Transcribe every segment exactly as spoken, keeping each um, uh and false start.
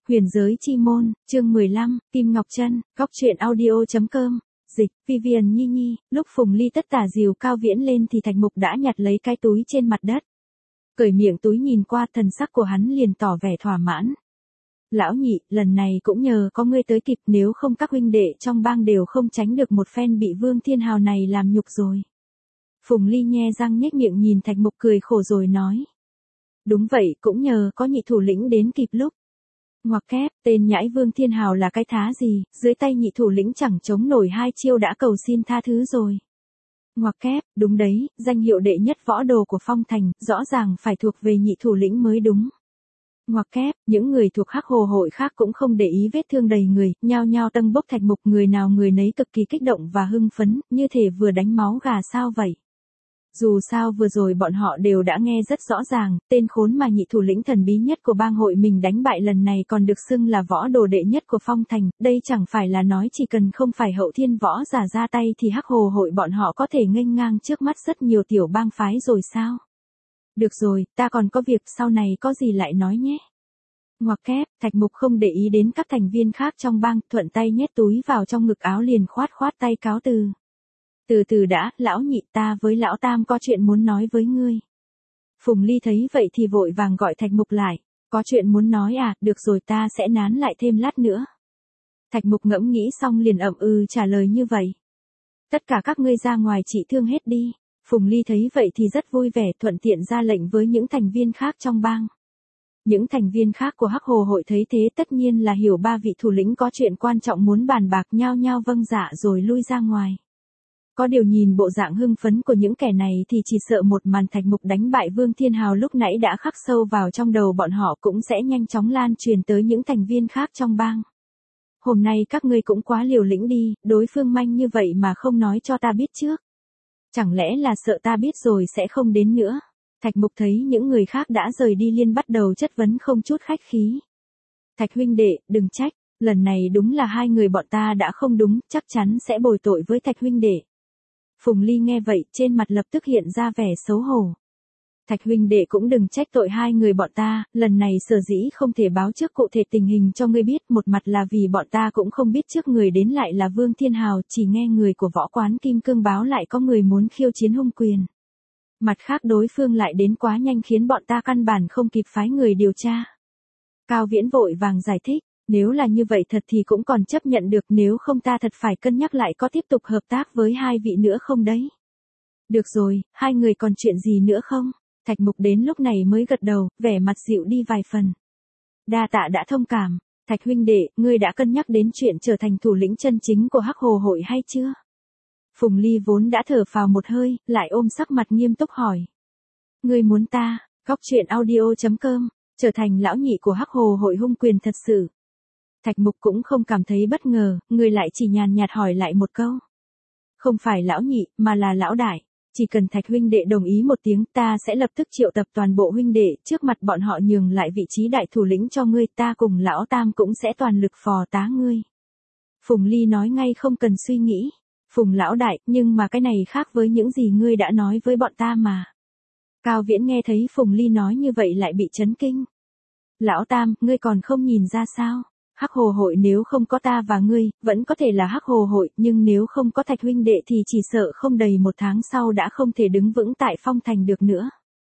Huyền giới chi môn, chương mười lăm, Kim Ngọc Trân, góc truyện audio.com, dịch, Vivian Nhi Nhi, lúc Phùng Ly tất tả dìu Cao Viễn lên thì Thạch Mục đã nhặt lấy cái túi trên mặt đất. Cởi miệng túi nhìn qua, thần sắc của hắn liền tỏ vẻ thỏa mãn. Lão nhị, lần này cũng nhờ có ngươi tới kịp, nếu không các huynh đệ trong bang đều không tránh được một phen bị Vương Thiên Hào này làm nhục rồi. Phùng Ly nhe răng nhếch miệng nhìn Thạch Mục cười khổ rồi nói. Đúng vậy, cũng nhờ có nhị thủ lĩnh đến kịp lúc. Ngoặc kép, tên nhãi Vương Thiên Hào là cái thá gì, dưới tay nhị thủ lĩnh chẳng chống nổi hai chiêu đã cầu xin tha thứ rồi. Ngoặc kép, đúng đấy, danh hiệu đệ nhất võ đồ của Phong Thành, rõ ràng phải thuộc về nhị thủ lĩnh mới đúng. Ngoặc kép, những người thuộc Hắc Hồ hội khác cũng không để ý vết thương đầy người, nhao nhao tâng bốc Thạch Mục, người nào người nấy cực kỳ kích động và hưng phấn, như thể vừa đánh máu gà sao vậy. Dù sao vừa rồi bọn họ đều đã nghe rất rõ ràng, tên khốn mà nhị thủ lĩnh thần bí nhất của bang hội mình đánh bại lần này còn được xưng là võ đồ đệ nhất của Phong Thành, đây chẳng phải là nói chỉ cần không phải hậu thiên võ giả ra tay thì Hắc Hồ hội bọn họ có thể nghênh ngang trước mắt rất nhiều tiểu bang phái rồi sao? Được rồi, ta còn có việc, sau này có gì lại nói nhé. Ngoặc kép, Thạch Mục không để ý đến các thành viên khác trong bang, thuận tay nhét túi vào trong ngực áo liền khoát khoát tay cáo từ. Từ từ đã, lão nhị, ta với lão tam có chuyện muốn nói với ngươi. Phùng Ly thấy vậy thì vội vàng gọi Thạch Mục lại. Có chuyện muốn nói à, được rồi, ta sẽ nán lại thêm lát nữa. Thạch Mục ngẫm nghĩ xong liền ậm ừ trả lời như vậy. Tất cả các ngươi ra ngoài trị thương hết đi. Phùng Ly thấy vậy thì rất vui vẻ, thuận tiện ra lệnh với những thành viên khác trong bang. Những thành viên khác của Hắc Hồ hội thấy thế tất nhiên là hiểu ba vị thủ lĩnh có chuyện quan trọng muốn bàn bạc, nhao nhao vâng dạ rồi lui ra ngoài. Có điều nhìn bộ dạng hưng phấn của những kẻ này thì chỉ sợ một màn Thạch Mục đánh bại Vương Thiên Hào lúc nãy đã khắc sâu vào trong đầu bọn họ cũng sẽ nhanh chóng lan truyền tới những thành viên khác trong bang. Hôm nay các ngươi cũng quá liều lĩnh đi, đối phương manh như vậy mà không nói cho ta biết trước. Chẳng lẽ là sợ ta biết rồi sẽ không đến nữa? Thạch Mục thấy những người khác đã rời đi liền bắt đầu chất vấn không chút khách khí. Thạch huynh đệ, đừng trách, lần này đúng là hai người bọn ta đã không đúng, chắc chắn sẽ bồi tội với Thạch huynh đệ. Phùng Ly nghe vậy, trên mặt lập tức hiện ra vẻ xấu hổ. Thạch huynh đệ cũng đừng trách tội hai người bọn ta, lần này sở dĩ không thể báo trước cụ thể tình hình cho ngươi biết, một mặt là vì bọn ta cũng không biết trước người đến lại là Vương Thiên Hào, chỉ nghe người của võ quán Kim Cương báo lại có người muốn khiêu chiến hung quyền. Mặt khác đối phương lại đến quá nhanh khiến bọn ta căn bản không kịp phái người điều tra. Cao Viễn vội vàng giải thích. Nếu là như vậy thật thì cũng còn chấp nhận được, nếu không ta thật phải cân nhắc lại có tiếp tục hợp tác với hai vị nữa không đấy. Được rồi, hai người còn chuyện gì nữa không? Thạch Mục đến lúc này mới gật đầu, vẻ mặt dịu đi vài phần. Đa tạ đã thông cảm. Thạch huynh đệ, ngươi đã cân nhắc đến chuyện trở thành thủ lĩnh chân chính của Hắc Hồ hội hay chưa? Phùng Ly vốn đã thở phào một hơi, lại ôm sắc mặt nghiêm túc hỏi. Ngươi muốn ta, góc truyện audio.com, trở thành lão nhị của Hắc Hồ hội hung quyền thật sự? Thạch Mục cũng không cảm thấy bất ngờ, người lại chỉ nhàn nhạt hỏi lại một câu. Không phải lão nhị, mà là lão đại. Chỉ cần Thạch huynh đệ đồng ý một tiếng, ta sẽ lập tức triệu tập toàn bộ huynh đệ, trước mặt bọn họ nhường lại vị trí đại thủ lĩnh cho ngươi, ta cùng lão tam cũng sẽ toàn lực phò tá ngươi. Phùng Ly nói ngay không cần suy nghĩ. Phùng lão đại, nhưng mà cái này khác với những gì ngươi đã nói với bọn ta mà. Cao Viễn nghe thấy Phùng Ly nói như vậy lại bị chấn kinh. Lão tam, ngươi còn không nhìn ra sao? Hắc Hồ hội nếu không có ta và ngươi, vẫn có thể là Hắc Hồ hội, nhưng nếu không có Thạch huynh đệ thì chỉ sợ không đầy một tháng sau đã không thể đứng vững tại Phong Thành được nữa.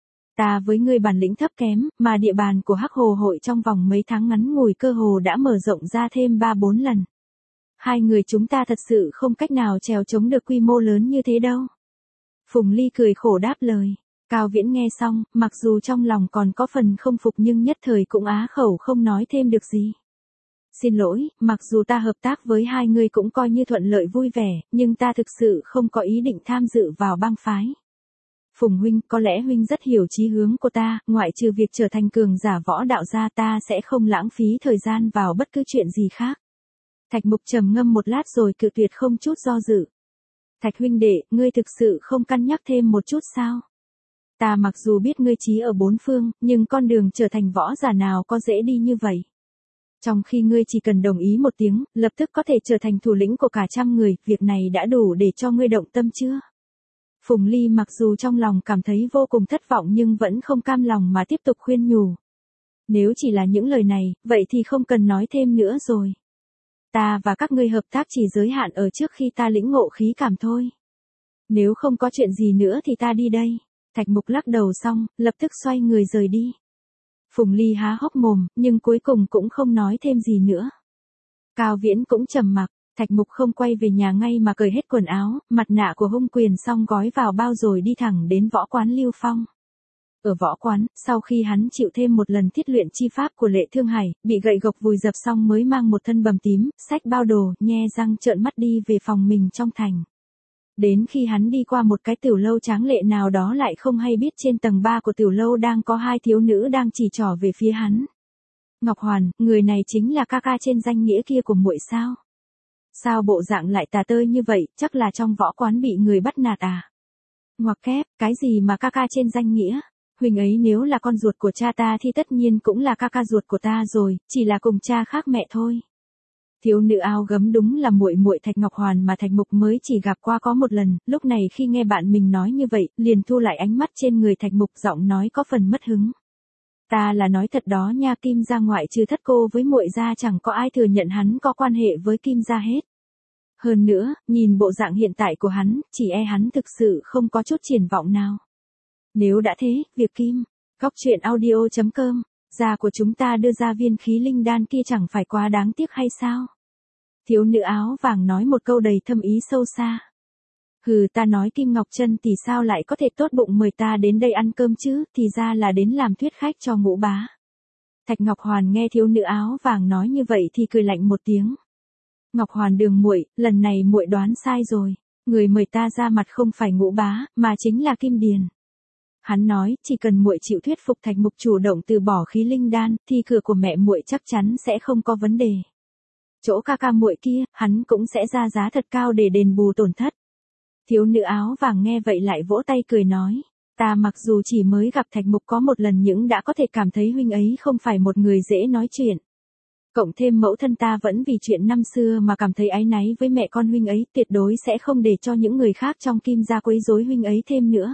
Ta với ngươi bản lĩnh thấp kém, mà địa bàn của Hắc Hồ hội trong vòng mấy tháng ngắn ngủi cơ hồ đã mở rộng ra thêm ba bốn lần. Hai người chúng ta thật sự không cách nào trèo chống được quy mô lớn như thế đâu. Phùng Ly cười khổ đáp lời. Cao Viễn nghe xong, mặc dù trong lòng còn có phần không phục nhưng nhất thời cũng á khẩu không nói thêm được gì. Xin lỗi, mặc dù ta hợp tác với hai người cũng coi như thuận lợi vui vẻ, nhưng ta thực sự không có ý định tham dự vào bang phái. Phùng huynh, có lẽ huynh rất hiểu chí hướng của ta, ngoại trừ việc trở thành cường giả võ đạo gia ta sẽ không lãng phí thời gian vào bất cứ chuyện gì khác. Thạch Mục trầm ngâm một lát rồi cự tuyệt không chút do dự. Thạch huynh đệ, ngươi thực sự không cân nhắc thêm một chút sao? Ta mặc dù biết ngươi trí ở bốn phương, nhưng con đường trở thành võ giả nào có dễ đi như vậy. Trong khi ngươi chỉ cần đồng ý một tiếng, lập tức có thể trở thành thủ lĩnh của cả trăm người, việc này đã đủ để cho ngươi động tâm chưa? Phùng Ly mặc dù trong lòng cảm thấy vô cùng thất vọng nhưng vẫn không cam lòng mà tiếp tục khuyên nhủ. Nếu chỉ là những lời này, vậy thì không cần nói thêm nữa rồi. Ta và các ngươi hợp tác chỉ giới hạn ở trước khi ta lĩnh ngộ khí cảm thôi. Nếu không có chuyện gì nữa thì ta đi đây. Thạch Mục lắc đầu xong, lập tức xoay người rời đi. Phùng Ly há hốc mồm, nhưng cuối cùng cũng không nói thêm gì nữa. Cao Viễn cũng trầm mặc, Thạch Mục không quay về nhà ngay mà cởi hết quần áo, mặt nạ của hung quyền xong gói vào bao rồi đi thẳng đến võ quán Lưu Phong. Ở võ quán, sau khi hắn chịu thêm một lần thiết luyện chi pháp của Lệ Thương Hải, bị gậy gộc vùi dập xong mới mang một thân bầm tím, xách bao đồ, nhe răng trợn mắt đi về phòng mình trong thành. Đến khi hắn đi qua một cái tiểu lâu tráng lệ nào đó lại không hay biết trên tầng ba của tiểu lâu đang có hai thiếu nữ đang chỉ trỏ về phía hắn. Ngọc Hoàn, người này chính là ca ca trên danh nghĩa kia của muội sao? Sao bộ dạng lại tà tơi như vậy, chắc là trong võ quán bị người bắt nạt à? Ngoặc kép, cái gì mà ca ca trên danh nghĩa? Huynh ấy nếu là con ruột của cha ta thì tất nhiên cũng là ca ca ruột của ta rồi, chỉ là cùng cha khác mẹ thôi. Thiếu nữ áo gấm đúng là muội muội Thạch Ngọc Hoàn mà Thạch Mục mới chỉ gặp qua có một lần, lúc này khi nghe bạn mình nói như vậy, liền thu lại ánh mắt trên người Thạch Mục, giọng nói có phần mất hứng. Ta là nói thật đó nha, Kim gia ngoại trừ thất cô với muội gia chẳng có ai thừa nhận hắn có quan hệ với Kim gia hết. Hơn nữa, nhìn bộ dạng hiện tại của hắn, chỉ e hắn thực sự không có chút triển vọng nào. Nếu đã thế, việc Kim, góc truyện audio chấm com, gia của chúng ta đưa ra viên khí linh đan kia chẳng phải quá đáng tiếc hay sao? Thiếu nữ áo vàng nói một câu đầy thâm ý sâu xa. Hừ, ta nói Kim Ngọc Trân thì sao lại có thể tốt bụng mời ta đến đây ăn cơm chứ, thì ra là đến làm thuyết khách cho Ngũ bá. Thạch Ngọc Hoàn nghe thiếu nữ áo vàng nói như vậy thì cười lạnh một tiếng. Ngọc Hoàn đường muội, lần này muội đoán sai rồi, người mời ta ra mặt không phải Ngũ bá, mà chính là Kim Điền. Hắn nói, chỉ cần muội chịu thuyết phục Thạch Mục chủ động từ bỏ khí linh đan, thì cửa của mẹ muội chắc chắn sẽ không có vấn đề. Chỗ ca ca muội kia, hắn cũng sẽ ra giá thật cao để đền bù tổn thất. Thiếu nữ áo vàng nghe vậy lại vỗ tay cười nói, ta mặc dù chỉ mới gặp Thạch Mục có một lần nhưng đã có thể cảm thấy huynh ấy không phải một người dễ nói chuyện. Cộng thêm mẫu thân ta vẫn vì chuyện năm xưa mà cảm thấy áy náy với mẹ con huynh ấy, tuyệt đối sẽ không để cho những người khác trong Kim gia quấy rối huynh ấy thêm nữa.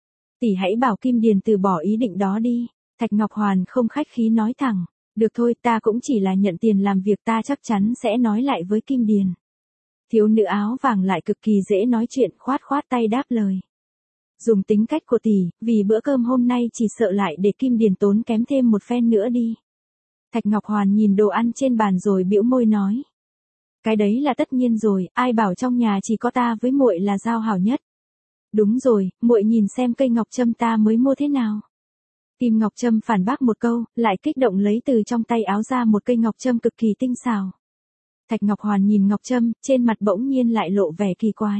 Tỷ hãy bảo Kim Điền từ bỏ ý định đó đi. Thạch Ngọc Hoàn không khách khí nói thẳng, được thôi, ta cũng chỉ là nhận tiền làm việc, ta chắc chắn sẽ nói lại với Kim Điền. Thiếu nữ áo vàng lại cực kỳ dễ nói chuyện, khoát khoát tay đáp lời. Dùng tính cách của tỷ, vì bữa cơm hôm nay chỉ sợ lại để Kim Điền tốn kém thêm một phen nữa đi. Thạch Ngọc Hoàn nhìn đồ ăn trên bàn rồi bĩu môi nói. Cái đấy là tất nhiên rồi, ai bảo trong nhà chỉ có ta với muội là giao hảo nhất. Đúng rồi, muội nhìn xem cây ngọc trâm ta mới mua thế nào. Kim Ngọc Trâm phản bác một câu, lại kích động lấy từ trong tay áo ra một cây ngọc trâm cực kỳ tinh xảo. Thạch Ngọc Hoàn nhìn ngọc trâm, trên mặt bỗng nhiên lại lộ vẻ kỳ quái.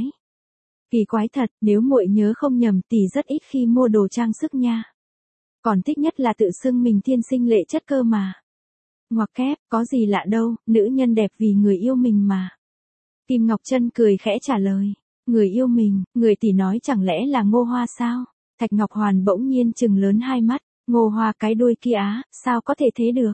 Kỳ quái thật, nếu muội nhớ không nhầm tỷ rất ít khi mua đồ trang sức nha. Còn thích nhất là tự xưng mình thiên sinh lệ chất cơ mà. Ngoặc kép, có gì lạ đâu, nữ nhân đẹp vì người yêu mình mà. Kim Ngọc Trân cười khẽ trả lời. Người yêu mình, người tỷ nói chẳng lẽ là Ngô Hoa sao? Thạch Ngọc Hoàn bỗng nhiên trừng lớn hai mắt, Ngô Hoa cái đuôi kia á, sao có thể thế được?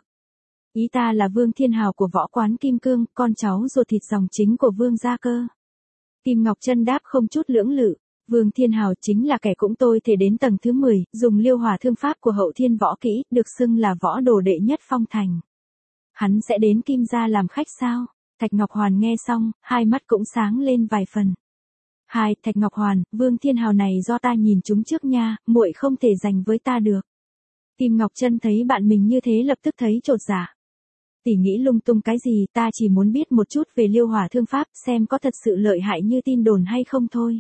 Ý ta là Vương Thiên Hào của võ quán Kim Cương, con cháu ruột thịt dòng chính của Vương gia cơ. Kim Ngọc Trân đáp không chút lưỡng lự, Vương Thiên Hào chính là kẻ cũng tôi thể đến tầng thứ mười, dùng liêu hỏa thương pháp của hậu thiên võ kỹ, được xưng là võ đồ đệ nhất phong thành. Hắn sẽ đến Kim gia làm khách sao? Thạch Ngọc Hoàn nghe xong, hai mắt cũng sáng lên vài phần. Hai, Thạch Ngọc Hoàn, Vương Thiên Hào này do ta nhìn chúng trước nha, muội không thể giành với ta được. Kim Ngọc Trân thấy bạn mình như thế lập tức thấy chột dạ. Tỷ nghĩ lung tung cái gì, ta chỉ muốn biết một chút về liêu hỏa thương pháp, xem có thật sự lợi hại như tin đồn hay không thôi.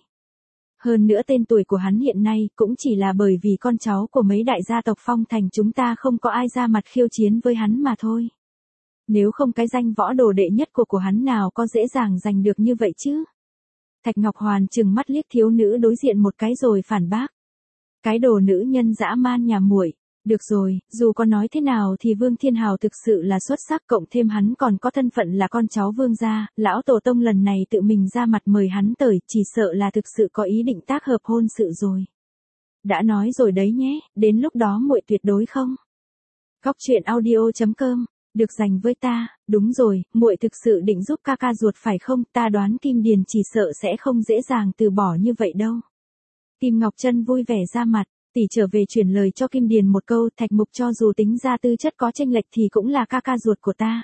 Hơn nữa tên tuổi của hắn hiện nay cũng chỉ là bởi vì con cháu của mấy đại gia tộc phong thành chúng ta không có ai ra mặt khiêu chiến với hắn mà thôi. Nếu không cái danh võ đồ đệ nhất của của hắn nào có dễ dàng giành được như vậy chứ. Thạch Ngọc Hoàn trừng mắt liếc thiếu nữ đối diện một cái rồi phản bác. Cái đồ nữ nhân dã man nhà muội. Được rồi, dù có nói thế nào thì Vương Thiên Hào thực sự là xuất sắc, cộng thêm hắn còn có thân phận là con cháu Vương gia, lão tổ tông lần này tự mình ra mặt mời hắn tới, chỉ sợ là thực sự có ý định tác hợp hôn sự rồi. Đã nói rồi đấy nhé, đến lúc đó muội tuyệt đối không. Góc truyện audio chấm com, được dành với ta, đúng rồi, muội thực sự định giúp ca ca ruột phải không, ta đoán Kim Điền chỉ sợ sẽ không dễ dàng từ bỏ như vậy đâu. Kim Ngọc Trân vui vẻ ra mặt. Tỷ trở về chuyển lời cho Kim Điền một câu, Thạch Mục cho dù tính ra tư chất có chênh lệch thì cũng là ca ca ruột của ta.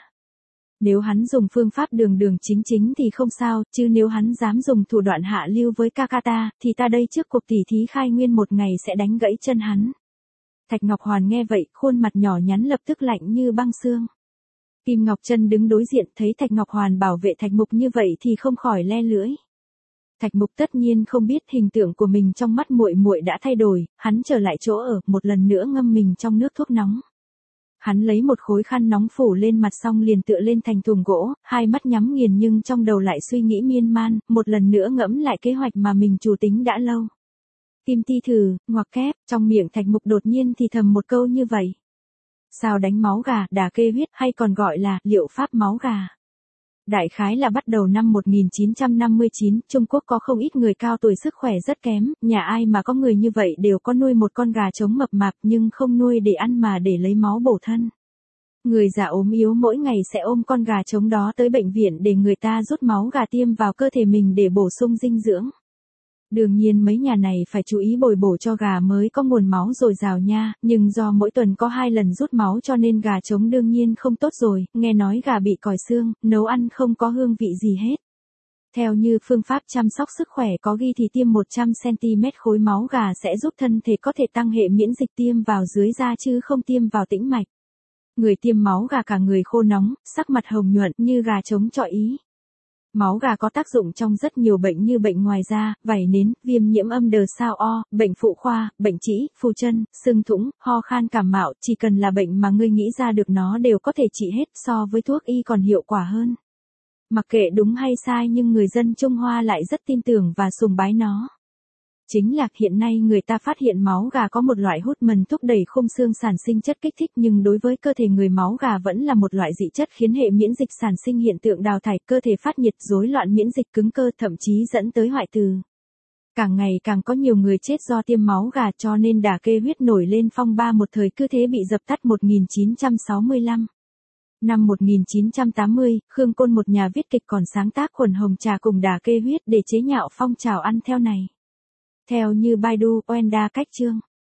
Nếu hắn dùng phương pháp đường đường chính chính thì không sao, chứ nếu hắn dám dùng thủ đoạn hạ lưu với ca ca ta, thì ta đây trước cuộc tỉ thí khai nguyên một ngày sẽ đánh gãy chân hắn. Thạch Ngọc Hoàn nghe vậy, khuôn mặt nhỏ nhắn lập tức lạnh như băng xương. Kim Ngọc Trân đứng đối diện thấy Thạch Ngọc Hoàn bảo vệ Thạch Mục như vậy thì không khỏi le lưỡi. Thạch Mục tất nhiên không biết hình tượng của mình trong mắt muội muội đã thay đổi, hắn trở lại chỗ ở, một lần nữa ngâm mình trong nước thuốc nóng. Hắn lấy một khối khăn nóng phủ lên mặt xong liền tựa lên thành thùng gỗ, hai mắt nhắm nghiền nhưng trong đầu lại suy nghĩ miên man, một lần nữa ngẫm lại kế hoạch mà mình chủ tính đã lâu. Kim ti thử, ngoặc kép, trong miệng Thạch Mục đột nhiên thì thầm một câu như vậy. Sao đánh máu gà, đả kê huyết hay còn gọi là liệu pháp máu gà. Đại khái là bắt đầu năm một nghìn chín trăm năm mươi chín, Trung Quốc có không ít người cao tuổi sức khỏe rất kém, nhà ai mà có người như vậy đều có nuôi một con gà trống mập mạp nhưng không nuôi để ăn mà để lấy máu bổ thân. Người già ốm yếu mỗi ngày sẽ ôm con gà trống đó tới bệnh viện để người ta rút máu gà tiêm vào cơ thể mình để bổ sung dinh dưỡng. Đương nhiên mấy nhà này phải chú ý bồi bổ cho gà mới có nguồn máu dồi dào nha, nhưng do mỗi tuần có hai lần rút máu cho nên gà trống đương nhiên không tốt rồi, nghe nói gà bị còi xương, nấu ăn không có hương vị gì hết. Theo như phương pháp chăm sóc sức khỏe có ghi thì tiêm một trăm xăng-ti-mét khối máu gà sẽ giúp thân thể có thể tăng hệ miễn dịch tiêm vào dưới da chứ không tiêm vào tĩnh mạch. Người tiêm máu gà cả người khô nóng, sắc mặt hồng nhuận như gà trống chọi ý. Máu gà có tác dụng trong rất nhiều bệnh như bệnh ngoài da, vảy nến, viêm nhiễm âm đờ sao o, bệnh phụ khoa, bệnh trĩ, phù chân, sưng thủng, ho khan cảm mạo, chỉ cần là bệnh mà ngươi nghĩ ra được nó đều có thể trị hết, so với thuốc y còn hiệu quả hơn. Mặc kệ đúng hay sai nhưng người dân Trung Hoa lại rất tin tưởng và sùng bái nó. Chính là hiện nay người ta phát hiện máu gà có một loại hormone thúc đẩy khung xương sản sinh chất kích thích nhưng đối với cơ thể người máu gà vẫn là một loại dị chất khiến hệ miễn dịch sản sinh hiện tượng đào thải, cơ thể phát nhiệt, rối loạn miễn dịch, cứng cơ, thậm chí dẫn tới hoại tử. Càng ngày càng có nhiều người chết do tiêm máu gà cho nên đả kê huyết nổi lên phong ba một thời cứ thế bị dập tắt một nghìn chín trăm sáu mươi lăm. Năm một nghìn chín trăm tám mươi, Khương Côn một nhà viết kịch còn sáng tác khuẩn hồng trà cùng đả kê huyết để chế nhạo phong trào ăn theo này. Theo như Baidu, Oenda cách chương.